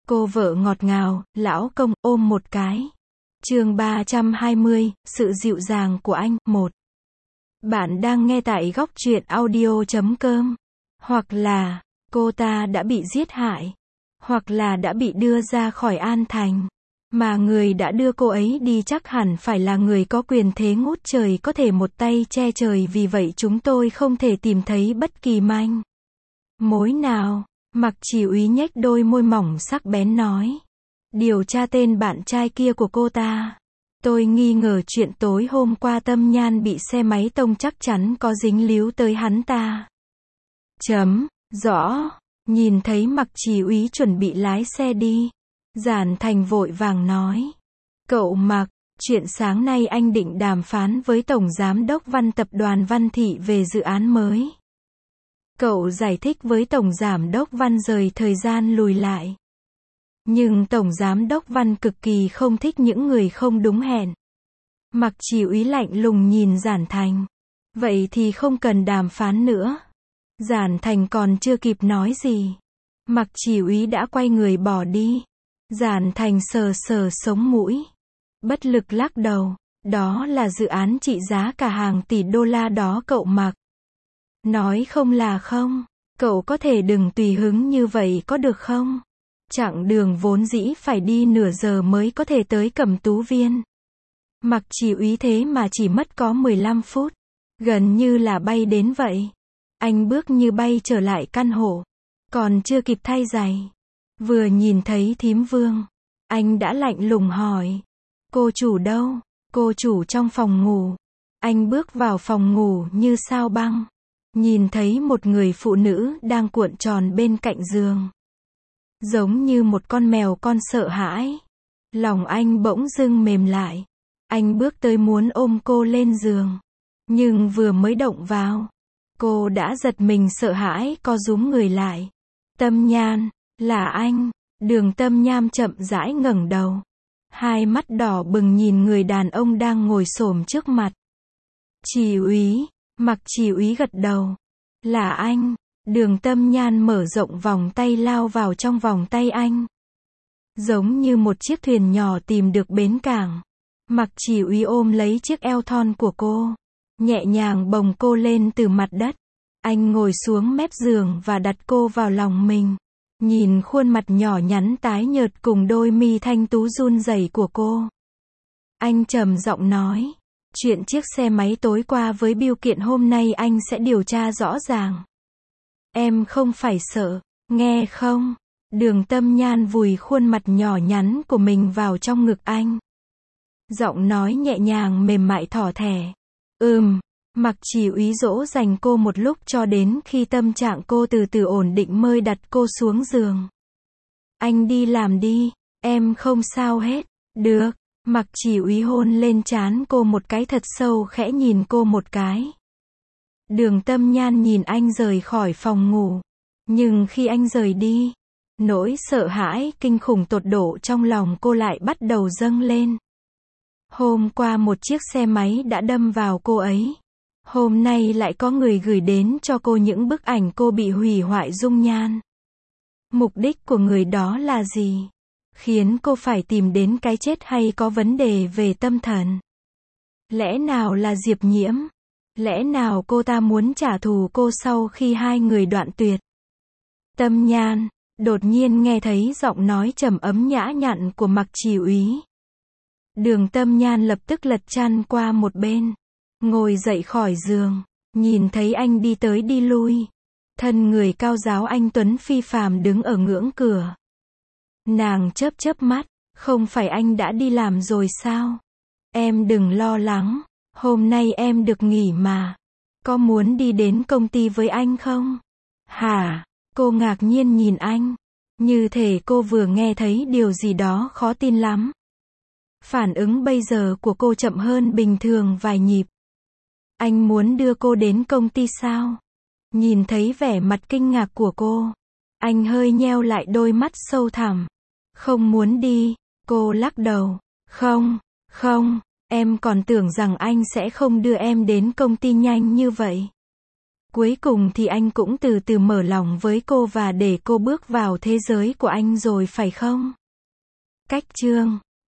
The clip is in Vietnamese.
Cô vợ ngọt ngào, lão công, ôm một cái. Chương 320, sự dịu dàng của anh, 1. Bạn đang nghe tại góc truyện audio.com. Hoặc là, cô ta đã bị giết hại. Hoặc là đã bị đưa ra khỏi An Thành. Mà người đã đưa cô ấy đi chắc hẳn phải là người có quyền thế ngút trời, có thể một tay che trời, vì vậy chúng tôi không thể tìm thấy bất kỳ manh mối nào. Mặc Chỉ Úy nhếch đôi môi mỏng sắc bén nói. Điều tra tên bạn trai kia của cô ta. Tôi nghi ngờ chuyện tối hôm qua Tâm Nhan bị xe máy tông chắc chắn có dính líu tới hắn ta. Rõ. Nhìn thấy Mặc Chỉ Úy chuẩn bị lái xe đi, Giản Thành vội vàng nói. Cậu Mặc, chuyện sáng nay anh định đàm phán với Tổng Giám đốc Văn tập đoàn Văn Thị về dự án mới. Cậu giải thích với Tổng Giám đốc Văn rời thời gian lùi lại. Nhưng Tổng Giám đốc Văn cực kỳ không thích những người không đúng hẹn. Mặc Chỉ Úy lạnh lùng nhìn Giản Thành. Vậy thì không cần đàm phán nữa. Giản Thành còn chưa kịp nói gì, Mặc Chỉ Úy đã quay người bỏ đi. Giản Thành sờ sờ sống mũi, bất lực lắc đầu. Đó là dự án trị giá cả hàng tỷ đô la đó cậu Mặc. Nói không là không. Cậu có thể đừng tùy hứng như vậy có được không? Chặng đường vốn dĩ phải đi nửa giờ mới có thể tới Cẩm Tú Viên. Mặc Chỉ Úy thế mà chỉ mất có 15 phút. Gần như là bay đến vậy. Anh bước như bay trở lại căn hộ. Còn chưa kịp thay giày, vừa nhìn thấy thím Vương, anh đã lạnh lùng hỏi. Cô chủ đâu? Cô chủ trong phòng ngủ. Anh bước vào phòng ngủ như sao băng. Nhìn thấy một người phụ nữ đang cuộn tròn bên cạnh giường. Giống như một con mèo con sợ hãi. Lòng anh bỗng dưng mềm lại. Anh bước tới muốn ôm cô lên giường. Nhưng vừa mới động vào, cô đã giật mình sợ hãi co rúm người lại. Tâm Nhan, là anh. Đường Tâm Nham chậm rãi ngẩng đầu. Hai mắt đỏ bừng nhìn người đàn ông đang ngồi xổm trước mặt. Chỉ Úy. Mặc Chỉ Úy gật đầu. Là anh. Đường Tâm Nhan mở rộng vòng tay lao vào trong vòng tay anh. Giống như một chiếc thuyền nhỏ tìm được bến cảng. Mặc Chỉ Úy ôm lấy chiếc eo thon của cô, nhẹ nhàng bồng cô lên từ mặt đất. Anh ngồi xuống mép giường và đặt cô vào lòng mình. Nhìn khuôn mặt nhỏ nhắn tái nhợt cùng đôi mi thanh tú run rẩy của cô, anh trầm giọng nói. Chuyện chiếc xe máy tối qua với bưu kiện hôm nay anh sẽ điều tra rõ ràng. Em không phải sợ, nghe không? Đường Tâm Nhan vùi khuôn mặt nhỏ nhắn của mình vào trong ngực anh. Giọng nói nhẹ nhàng mềm mại thỏ thẻ. Mặc Chỉ Úy dỗ dành cô một lúc cho đến khi tâm trạng cô từ từ ổn định mới đặt cô xuống giường. Anh đi làm đi, em không sao hết. Được. Mặc Chỉ Úy hôn lên trán cô một cái thật sâu, khẽ nhìn cô một cái. Đường Tâm Nhan nhìn anh rời khỏi phòng ngủ. Nhưng khi anh rời đi, nỗi sợ hãi kinh khủng tột độ trong lòng cô lại bắt đầu dâng lên. Hôm qua một chiếc xe máy đã đâm vào cô ấy. Hôm nay lại có người gửi đến cho cô những bức ảnh cô bị hủy hoại dung nhan. Mục đích của người đó là gì? Khiến cô phải tìm đến cái chết hay có vấn đề về tâm thần? Lẽ nào là Diệp Nhiễm? Lẽ nào cô ta muốn trả thù cô sau khi hai người đoạn tuyệt? Tâm Nhan, đột nhiên nghe thấy giọng nói trầm ấm nhã nhặn của Mặc Chỉ Úy. Đường Tâm Nhan lập tức lật chăn qua một bên, ngồi dậy khỏi giường, nhìn thấy anh đi tới đi lui. Thân người cao ráo anh tuấn phi phàm đứng ở ngưỡng cửa. Nàng chớp chớp mắt, không phải anh đã đi làm rồi sao? Em đừng lo lắng, hôm nay em được nghỉ mà. Có muốn đi đến công ty với anh không? Hả? Cô ngạc nhiên nhìn anh, như thể cô vừa nghe thấy điều gì đó khó tin lắm. Phản ứng bây giờ của cô chậm hơn bình thường vài nhịp. Anh muốn đưa cô đến công ty sao? Nhìn thấy vẻ mặt kinh ngạc của cô, anh hơi nheo lại đôi mắt sâu thẳm. Không muốn đi, cô lắc đầu. Không, em còn tưởng rằng anh sẽ không đưa em đến công ty nhanh như vậy. Cuối cùng thì anh cũng từ từ mở lòng với cô và để cô bước vào thế giới của anh rồi phải không? Cách chương